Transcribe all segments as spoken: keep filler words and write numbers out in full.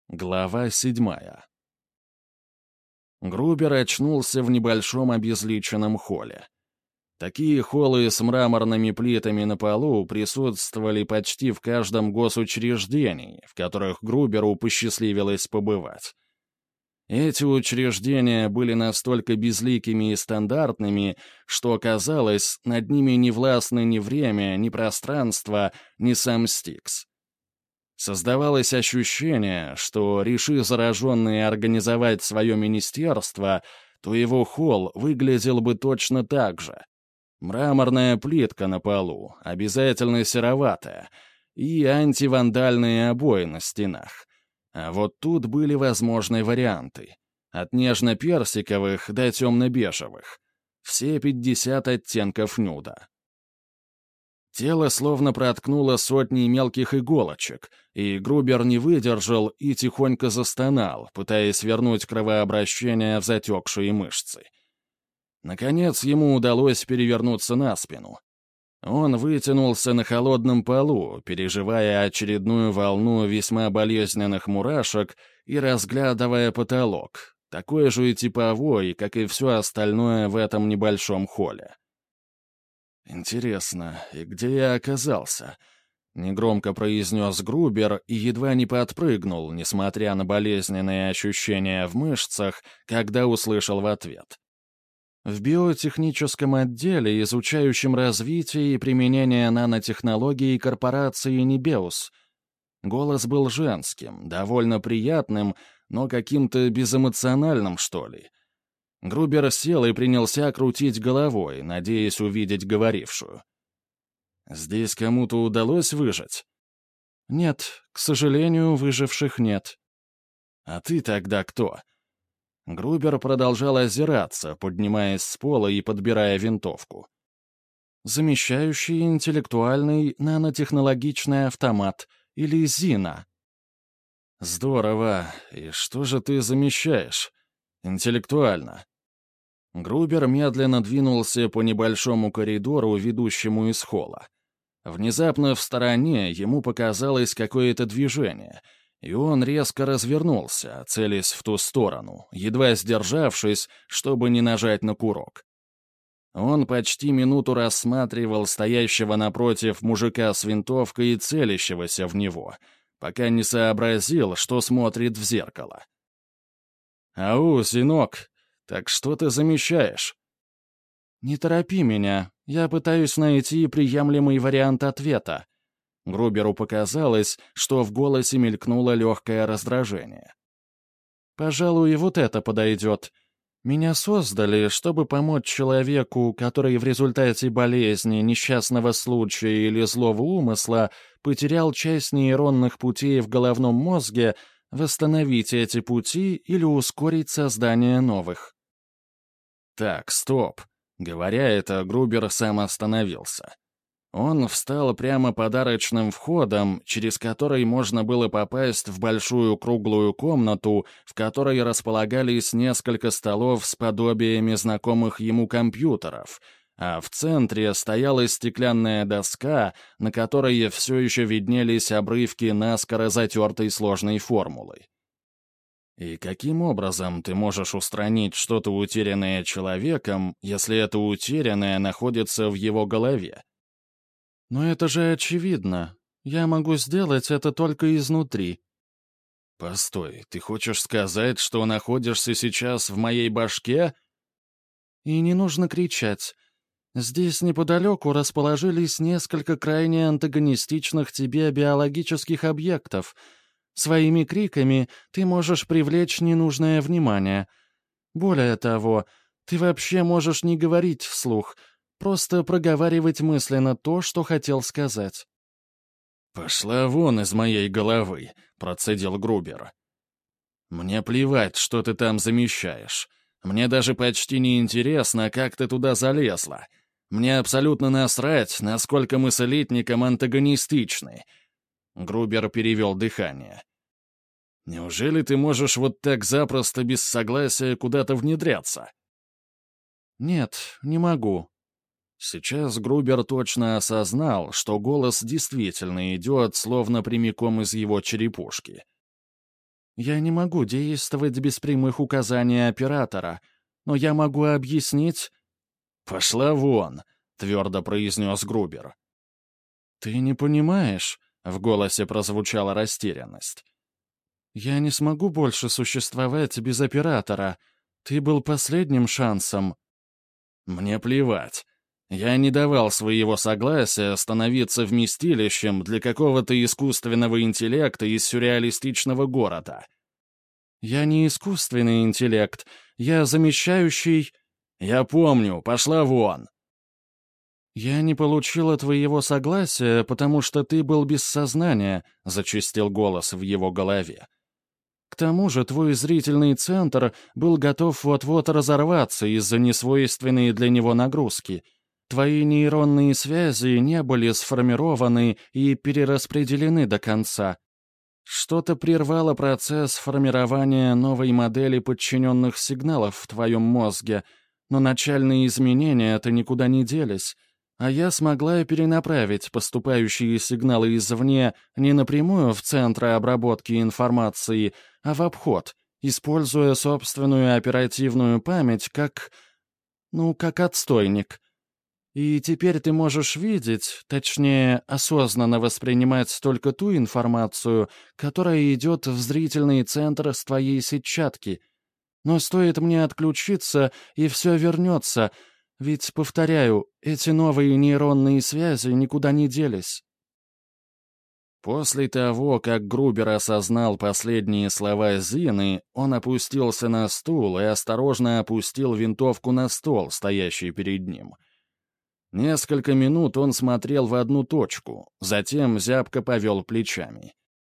Глава седьмая. Грубер очнулся в небольшом обезличенном холле. Такие холлы с мраморными плитами на полу присутствовали почти в каждом госучреждении, в которых Груберу посчастливилось побывать. Эти учреждения были настолько безликими и стандартными, что, казалось, над ними не властны ни время, ни пространство, ни сам Стикс. Создавалось ощущение, что, реши зараженные организовать свое министерство, то его холл выглядел бы точно так же. Мраморная плитка на полу, обязательно сероватая, и антивандальные обои на стенах. А вот тут были возможны варианты. От нежно-персиковых до темно-бежевых. Все пятьдесят оттенков нюда. Тело словно проткнуло сотни мелких иголочек, и Грубер не выдержал и тихонько застонал, пытаясь вернуть кровообращение в затекшие мышцы. Наконец ему удалось перевернуться на спину. Он вытянулся на холодном полу, переживая очередную волну весьма болезненных мурашек и разглядывая потолок, такой же типовой, как и все остальное в этом небольшом холле. «Интересно, и где я оказался?» — негромко произнес Грубер и едва не подпрыгнул, несмотря на болезненные ощущения в мышцах, когда услышал в ответ. «В биотехническом отделе, изучающем развитие и применение нанотехнологий корпорации Нибеус». Голос был женским, довольно приятным, но каким-то безэмоциональным, что ли. Грубер сел и принялся крутить головой, надеясь увидеть говорившую. «Здесь кому-то удалось выжить?» «Нет, к сожалению, выживших нет». «А ты тогда кто?» Грубер продолжал озираться, поднимаясь с пола и подбирая винтовку. «Замещающий интеллектуальный нанотехнологичный автомат, или ЗИНА». «Здорово. И что же ты замещаешь? Интеллектуально?» Грубер медленно двинулся по небольшому коридору, ведущему из холла. Внезапно в стороне ему показалось какое-то движение, и он резко развернулся, целясь в ту сторону, едва сдержавшись, чтобы не нажать на курок. Он почти минуту рассматривал стоящего напротив мужика с винтовкой и целящегося в него, пока не сообразил, что смотрит в зеркало. «Ау, сынок! Так что ты замещаешь?» «Не торопи меня. Я пытаюсь найти приемлемый вариант ответа». Груберу показалось, что в голосе мелькнуло легкое раздражение. «Пожалуй, и вот это подойдет. Меня создали, чтобы помочь человеку, который в результате болезни, несчастного случая или злого умысла потерял часть нейронных путей в головном мозге, восстановить эти пути или ускорить создание новых». «Так, стоп». Говоря это, Грубер сам остановился. Он встал прямо под арочным входом, через который можно было попасть в большую круглую комнату, в которой располагались несколько столов с подобиями знакомых ему компьютеров, а в центре стояла стеклянная доска, на которой все еще виднелись обрывки наскоро затертой сложной формулы. И каким образом ты можешь устранить что-то утерянное человеком, если это утерянное находится в его голове? Но это же очевидно. Я могу сделать это только изнутри. Постой, ты хочешь сказать, что находишься сейчас в моей башке? И не нужно кричать. Здесь неподалеку расположились несколько крайне антагонистичных тебе биологических объектов — своими криками ты можешь привлечь ненужное внимание. Более того, ты вообще можешь не говорить вслух, просто проговаривать мысленно то, что хотел сказать. «Пошла вон из моей головы», — процедил Грубер. «Мне плевать, что ты там замещаешь. Мне даже почти не интересно, как ты туда залезла. Мне абсолютно насрать, насколько мы с элитником антагонистичны». Грубер перевел дыхание. «Неужели ты можешь вот так запросто без согласия куда-то внедряться?» «Нет, не могу». Сейчас Грубер точно осознал, что голос действительно идет, словно прямиком из его черепушки. Я не могу действовать без прямых указаний оператора, но я могу объяснить...» «Пошла вон», — твердо произнес Грубер. «Ты не понимаешь», — в голосе прозвучала растерянность. «Я не смогу больше существовать без оператора. Ты был последним шансом». «Мне плевать. Я не давал своего согласия становиться вместилищем для какого-то искусственного интеллекта из сюрреалистичного города». «Я не искусственный интеллект. Я замещающий...» «Я помню. Пошла вон». «Я не получила твоего согласия, потому что ты был без сознания», — зачистил голос в его голове. «К тому же твой зрительный центр был готов вот-вот разорваться из-за несвойственной для него нагрузки. Твои нейронные связи не были сформированы и перераспределены до конца. Что-то прервало процесс формирования новой модели подчиненных сигналов в твоем мозге, но начальные изменения-то никуда не делись». А я смогла перенаправить поступающие сигналы извне не напрямую в центры обработки информации, а в обход, используя собственную оперативную память как... ну, как отстойник. И теперь ты можешь видеть, точнее, осознанно воспринимать только ту информацию, которая идет в зрительный центр с твоей сетчатки. Но стоит мне отключиться, и все вернется — ведь, повторяю, эти новые нейронные связи никуда не делись. После того, как Грубер осознал последние слова Зины, он опустился на стул и осторожно опустил винтовку на стол, стоящий перед ним. Несколько минут он смотрел в одну точку, затем зябко повел плечами.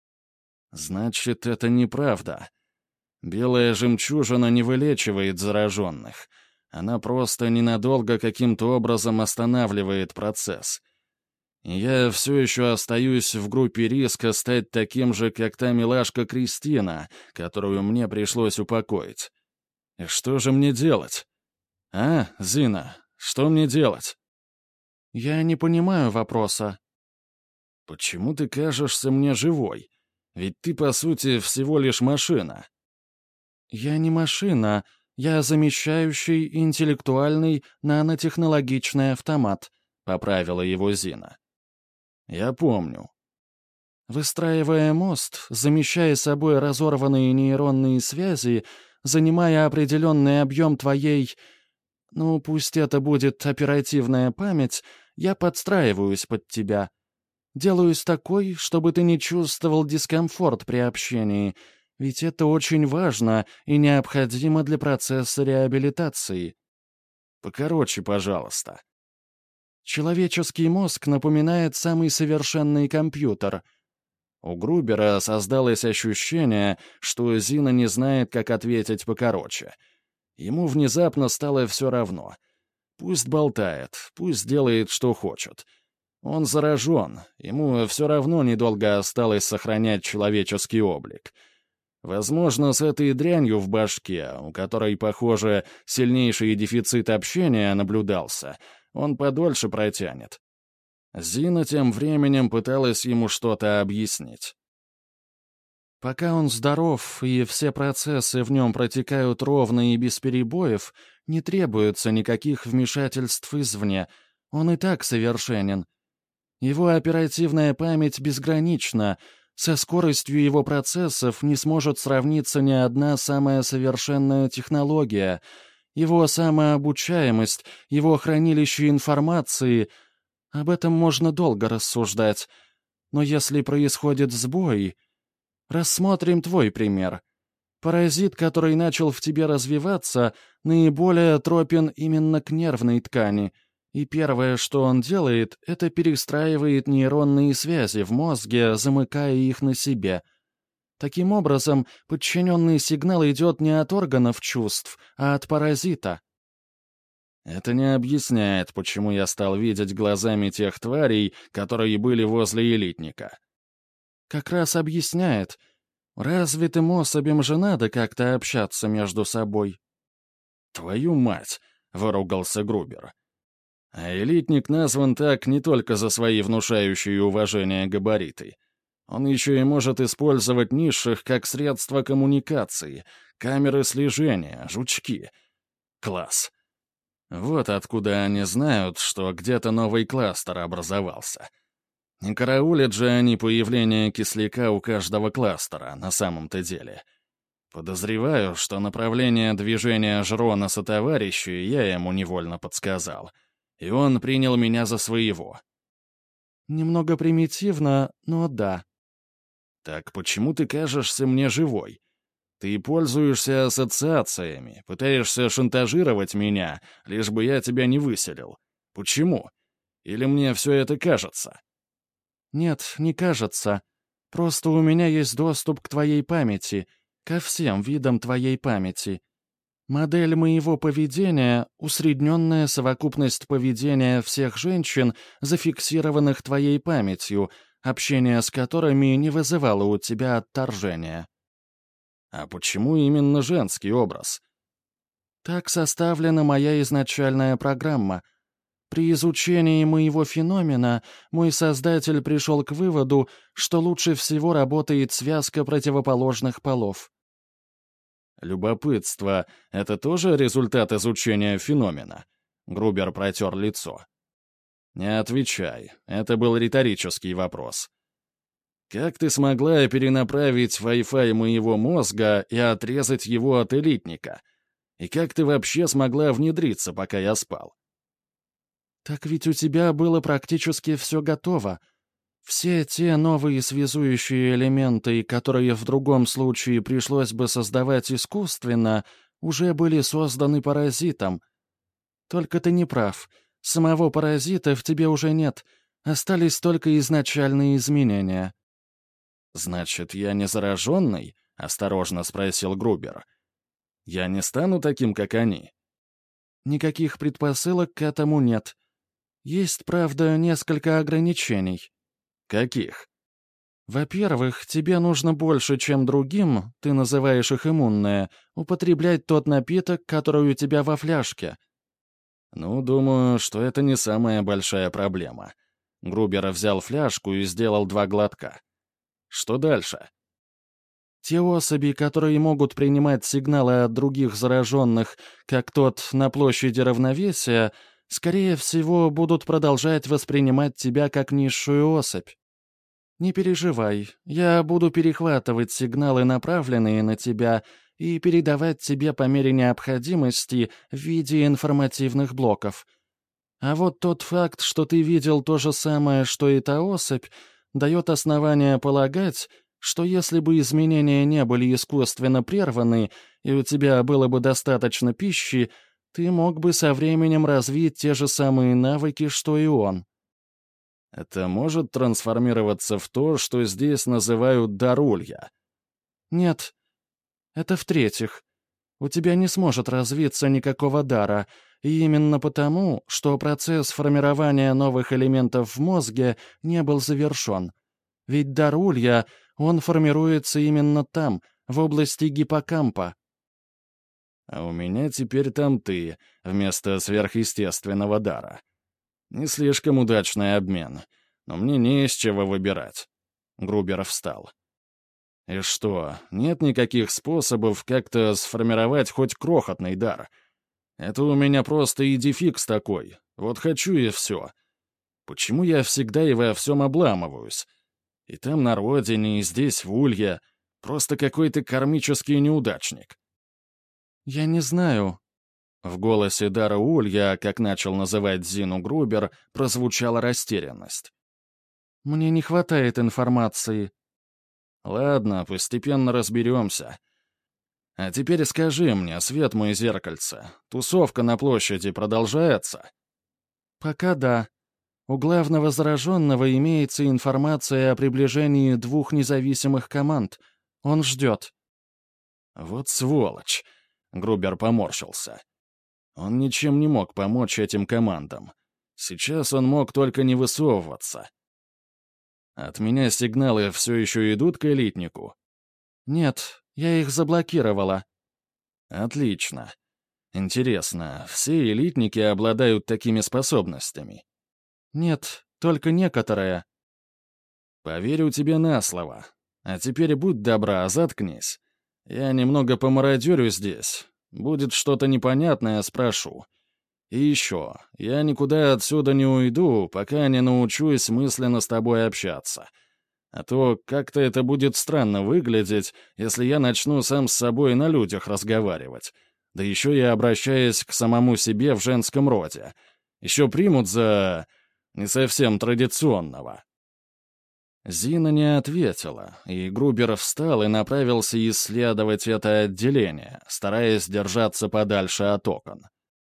«Значит, это неправда. Белая жемчужина не вылечивает зараженных. Она просто ненадолго каким-то образом останавливает процесс. И я все еще остаюсь в группе риска стать таким же, как та милашка Кристина, которую мне пришлось упокоить. И что же мне делать? А, Зина, что мне делать?» «Я не понимаю вопроса». «Почему ты кажешься мне живой? Ведь ты, по сути, всего лишь машина». «Я не машина. Я замещающий интеллектуальный нанотехнологичный автомат», — поправила его Зина. «Я помню». «Выстраивая мост, замещая собой разорванные нейронные связи, занимая определенный объем твоей... ну, пусть это будет оперативная память, я подстраиваюсь под тебя. Делаюсь такой, чтобы ты не чувствовал дискомфорт при общении, ведь это очень важно и необходимо для процесса реабилитации. Покороче, пожалуйста». Человеческий мозг напоминает самый совершенный компьютер. У Грубера создалось ощущение, что Зина не знает, как ответить покороче. Ему внезапно стало все равно. Пусть болтает, пусть делает, что хочет. Он заражен, ему все равно недолго осталось сохранять человеческий облик. Возможно, с этой дрянью в башке, у которой, похоже, сильнейший дефицит общения наблюдался, он подольше протянет. Зина тем временем пыталась ему что-то объяснить. Пока он здоров и все процессы в нем протекают ровно и без перебоев, не требуется никаких вмешательств извне, он и так совершенен. Его оперативная память безгранична, со скоростью его процессов не сможет сравниться ни одна самая совершенная технология. Его самообучаемость, его хранилище информации — об этом можно долго рассуждать. Но если происходит сбой... Рассмотрим твой пример. Паразит, который начал в тебе развиваться, наиболее тропен именно к нервной ткани, и первое, что он делает, это перестраивает нейронные связи в мозге, замыкая их на себе. Таким образом, подчиненный сигнал идет не от органов чувств, а от паразита. Это не объясняет, почему я стал видеть глазами тех тварей, которые были возле элитника. Как раз объясняет. Развитым особям же надо как-то общаться между собой. «Твою мать!» — выругался Грубер. А элитник назван так не только за свои внушающие уважение габариты. Он еще и может использовать низших как средство коммуникации, камеры слежения, жучки. Класс. Вот откуда они знают, что где-то новый кластер образовался. Не караулят же они появление кисляка у каждого кластера на самом-то деле. Подозреваю, что направление движения Жрона сотоварища я ему невольно подсказал, и он принял меня за своего. Немного примитивно, но да. Так почему ты кажешься мне живой? Ты пользуешься ассоциациями, пытаешься шантажировать меня, лишь бы я тебя не выселил. Почему? Или мне все это кажется? Нет, не кажется. Просто у меня есть доступ к твоей памяти, ко всем видам твоей памяти. Модель моего поведения — усредненная совокупность поведения всех женщин, зафиксированных твоей памятью, общение с которыми не вызывало у тебя отторжения. А почему именно женский образ? Так составлена моя изначальная программа. При изучении моего феномена мой создатель пришел к выводу, что лучше всего работает связка противоположных полов. Любопытство — это тоже результат изучения феномена? Грубер протер лицо. Не отвечай, это был риторический вопрос. Как ты смогла перенаправить Wi-Fi моего мозга и отрезать его от элитника? И как ты вообще смогла внедриться, пока я спал? Так ведь у тебя было практически все готово. Все те новые связующие элементы, которые в другом случае пришлось бы создавать искусственно, уже были созданы паразитом. Только ты не прав. Самого паразита в тебе уже нет. Остались только изначальные изменения. «Значит, я не зараженный?» — осторожно спросил Грубер. «Я не стану таким, как они?» Никаких предпосылок к этому нет. Есть, правда, несколько ограничений. Каких? Во-первых, тебе нужно больше, чем другим, ты называешь их иммунные, употреблять тот напиток, который у тебя во фляжке. Ну, думаю, что это не самая большая проблема. Грубер взял фляжку и сделал два глотка. Что дальше? Те особи, которые могут принимать сигналы от других зараженных, как тот на площади равновесия, скорее всего, будут продолжать воспринимать тебя как низшую особь. Не переживай, я буду перехватывать сигналы, направленные на тебя, и передавать тебе по мере необходимости в виде информативных блоков. А вот тот факт, что ты видел то же самое, что и та особь, дает основание полагать, что если бы изменения не были искусственно прерваны, и у тебя было бы достаточно пищи, ты мог бы со временем развить те же самые навыки, что и он. Это может трансформироваться в то, что здесь называют дарулья? Нет. Это в-третьих. У тебя не сможет развиться никакого дара, и именно потому, что процесс формирования новых элементов в мозге не был завершен. Ведь дар улья, он формируется именно там, в области гиппокампа. А у меня теперь там ты, вместо сверхъестественного дара. Не слишком удачный обмен, но мне не из чего выбирать. Грубер встал. И что, нет никаких способов как-то сформировать хоть крохотный дар? Это у меня просто идификс такой. Вот хочу и все. Почему я всегда и во всем обламываюсь? И там на родине, и здесь, в Улье. Просто какой-то кармический неудачник. Я не знаю. В голосе Дара Улья, как начал называть Зину Грубер, прозвучала растерянность. Мне не хватает информации. Ладно, постепенно разберемся. А теперь скажи мне, свет мой зеркальце, тусовка на площади продолжается? Пока да. У главного зараженного имеется информация о приближении двух независимых команд. Он ждет. Вот сволочь. Грубер поморщился. Он ничем не мог помочь этим командам. Сейчас он мог только не высовываться. От меня сигналы все еще идут к элитнику? Нет, я их заблокировала. Отлично. Интересно, все элитники обладают такими способностями? Нет, только некоторые. «Поверю тебе на слово. А теперь будь добра, заткнись. Я немного помародерю здесь. Будет что-то непонятное, спрошу. И еще, я никуда отсюда не уйду, пока не научусь мысленно с тобой общаться. А то как-то это будет странно выглядеть, если я начну сам с собой на людях разговаривать. Да еще и обращаясь к самому себе в женском роде. Еще примут за... не совсем традиционного». Зина не ответила, и Грубер встал и направился исследовать это отделение, стараясь держаться подальше от окон.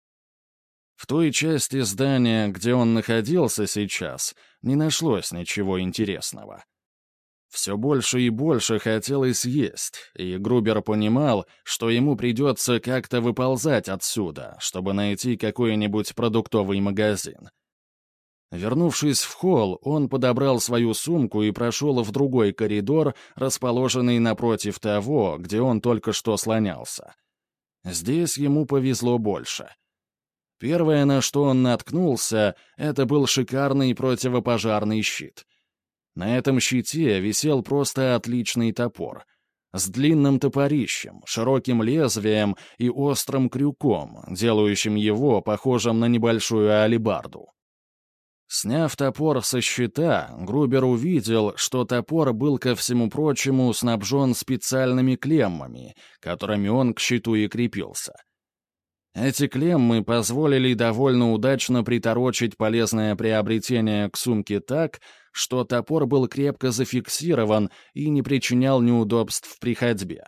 В той части здания, где он находился сейчас, не нашлось ничего интересного. Все больше и больше хотелось есть, и Грубер понимал, что ему придется как-то выползать отсюда, чтобы найти какой-нибудь продуктовый магазин. Вернувшись в холл, он подобрал свою сумку и прошел в другой коридор, расположенный напротив того, где он только что слонялся. Здесь ему повезло больше. Первое, на что он наткнулся, это был шикарный противопожарный щит. На этом щите висел просто отличный топор. С длинным топорищем, широким лезвием и острым крюком, делающим его похожим на небольшую алебарду. Сняв топор со щита, Грубер увидел, что топор был, ко всему прочему, снабжен специальными клеммами, которыми он к щиту и крепился. Эти клеммы позволили довольно удачно приторочить полезное приобретение к сумке так, что топор был крепко зафиксирован и не причинял неудобств при ходьбе.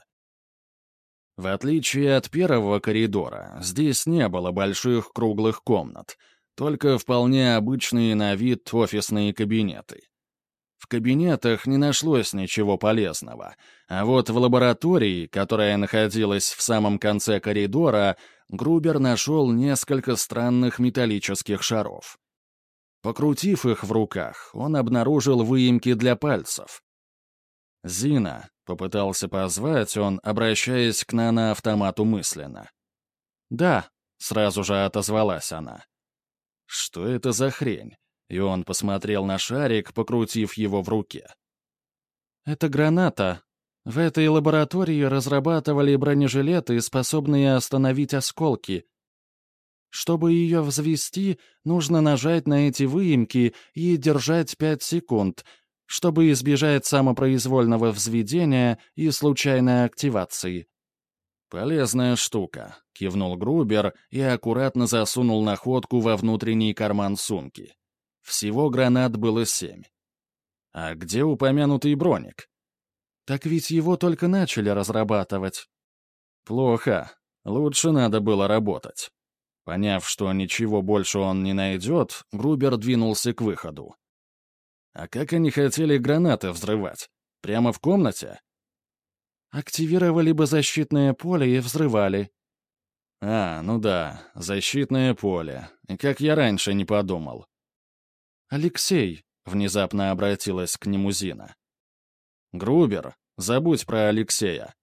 В отличие от первого коридора, здесь не было больших круглых комнат, только вполне обычные на вид офисные кабинеты. В кабинетах не нашлось ничего полезного, а вот в лаборатории, которая находилась в самом конце коридора, Грубер нашел несколько странных металлических шаров. Покрутив их в руках, он обнаружил выемки для пальцев. «Зина», — попытался позвать он, обращаясь к наноавтомату мысленно. «Да», — сразу же отозвалась она. «Что это за хрень?» И он посмотрел на шарик, покрутив его в руке. «Это граната. В этой лаборатории разрабатывали бронежилеты, способные остановить осколки. Чтобы ее взвести, нужно нажать на эти выемки и держать пять секунд, чтобы избежать самопроизвольного взведения и случайной активации». «Полезная штука», — кивнул Грубер и аккуратно засунул находку во внутренний карман сумки. Всего гранат было семь. «А где упомянутый броник?» «Так ведь его только начали разрабатывать». «Плохо. Лучше надо было работать». Поняв, что ничего больше он не найдет, Грубер двинулся к выходу. «А как они хотели гранаты взрывать? Прямо в комнате?» «Активировали бы защитное поле и взрывали». «А, ну да, защитное поле. И как я раньше не подумал». «Алексей», — внезапно обратилась к нему Зина. «Грубер, забудь про Алексея».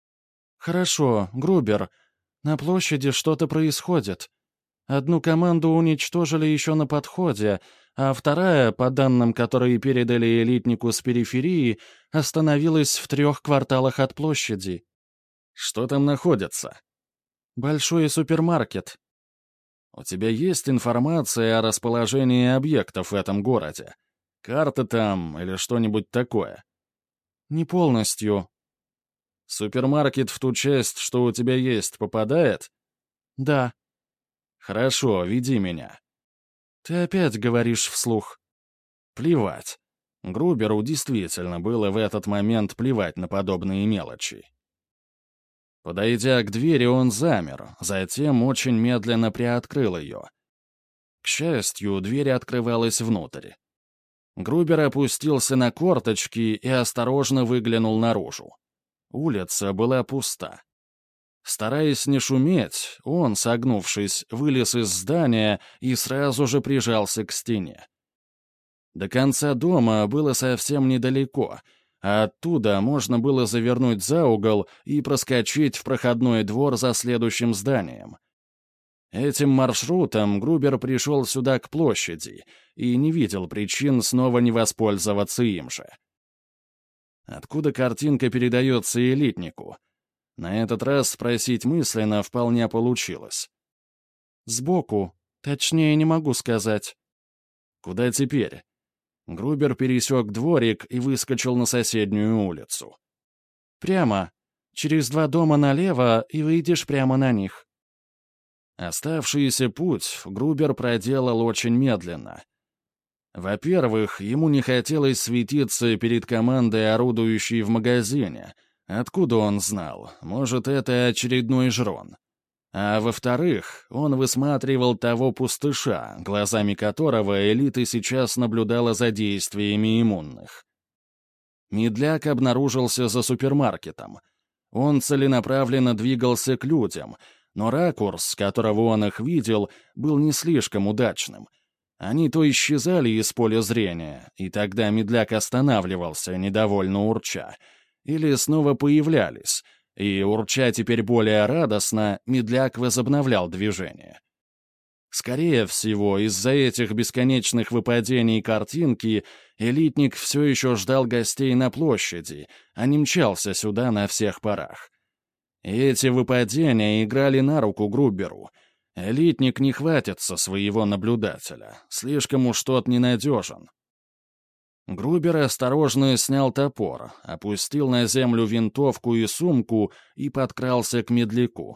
«Хорошо, Грубер, на площади что-то происходит. Одну команду уничтожили еще на подходе, а вторая, по данным, которые передали элитнику с периферии, остановилась в трех кварталах от площади». «Что там находится?» «Большой супермаркет». «У тебя есть информация о расположении объектов в этом городе? Карта там или что-нибудь такое?» «Не полностью». «Супермаркет в ту часть, что у тебя есть, попадает?» «Да». «Хорошо, веди меня». «Ты опять говоришь вслух». «Плевать». Груберу действительно было в этот момент плевать на подобные мелочи. Подойдя к двери, он замер, затем очень медленно приоткрыл ее. К счастью, дверь открывалась внутрь. Грубер опустился на корточки и осторожно выглянул наружу. Улица была пуста. Стараясь не шуметь, он, согнувшись, вылез из здания и сразу же прижался к стене. До конца дома было совсем недалеко, а оттуда можно было завернуть за угол и проскочить в проходной двор за следующим зданием. Этим маршрутом Грубер пришел сюда к площади и не видел причин снова не воспользоваться им же. Откуда картинка передается элитнику? На этот раз спросить мысленно вполне получилось. Сбоку. Точнее, не могу сказать. Куда теперь? Грубер пересек дворик и выскочил на соседнюю улицу. Прямо. Через два дома налево, и выйдешь прямо на них. Оставшийся путь Грубер проделал очень медленно. Во-первых, ему не хотелось светиться перед командой, орудующей в магазине. Откуда он знал? Может, это очередной жрон. А во-вторых, он высматривал того пустыша, глазами которого элита сейчас наблюдала за действиями иммунных. Медляк обнаружился за супермаркетом. Он целенаправленно двигался к людям, но ракурс, с которого он их видел, был не слишком удачным. Они то исчезали из поля зрения, и тогда медляк останавливался, недовольно урча, или снова появлялись, и, урча теперь более радостно, медляк возобновлял движение. Скорее всего, из-за этих бесконечных выпадений картинки элитник все еще ждал гостей на площади, а не мчался сюда на всех парах. И эти выпадения играли на руку Груберу. Элитник не хватится своего наблюдателя, слишком уж тот ненадежен. Грубер осторожно снял топор, опустил на землю винтовку и сумку и подкрался к медляку.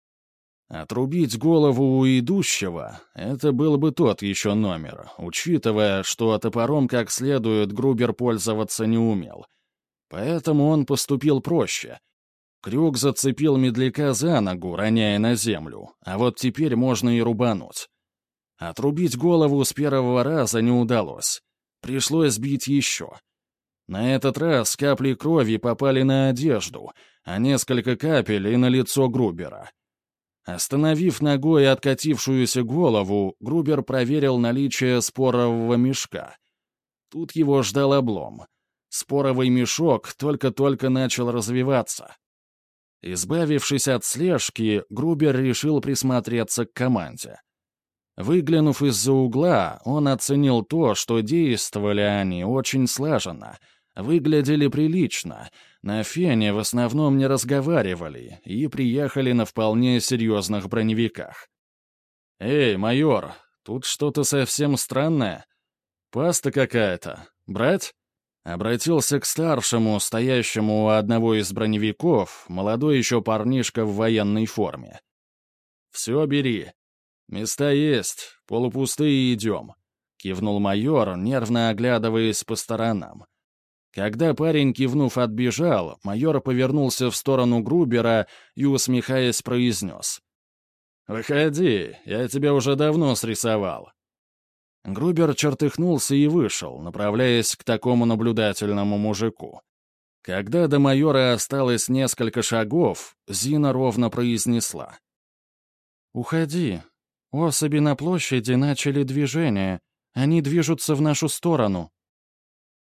Отрубить голову у идущего — это был бы тот еще номер, учитывая, что топором как следует Грубер пользоваться не умел. Поэтому он поступил проще. Крюк зацепил медляка за ногу, роняя на землю, а вот теперь можно и рубануть. Отрубить голову с первого раза не удалось. Пришлось бить еще. На этот раз капли крови попали на одежду, а несколько капель и на лицо Грубера. Остановив ногой откатившуюся голову, Грубер проверил наличие спорового мешка. Тут его ждал облом. Споровый мешок только-только начал развиваться. Избавившись от слежки, Грубер решил присмотреться к команде. Выглянув из-за угла, он оценил то, что действовали они очень слаженно, выглядели прилично, на фене в основном не разговаривали и приехали на вполне серьезных броневиках. «Эй, майор, тут что-то совсем странное. Паста какая-то. Брать?» Обратился к старшему, стоящему у одного из броневиков, молодой еще парнишка в военной форме. «Все бери. Места есть, полупустые идем», — кивнул майор, нервно оглядываясь по сторонам. Когда парень, кивнув, отбежал, майор повернулся в сторону Грубера и, усмехаясь, произнес: «Выходи, я тебя уже давно срисовал». Грубер чертыхнулся и вышел, направляясь к такому наблюдательному мужику. Когда до майора осталось несколько шагов, Зина ровно произнесла: «Уходи. Особи на площади начали движение. Они движутся в нашу сторону».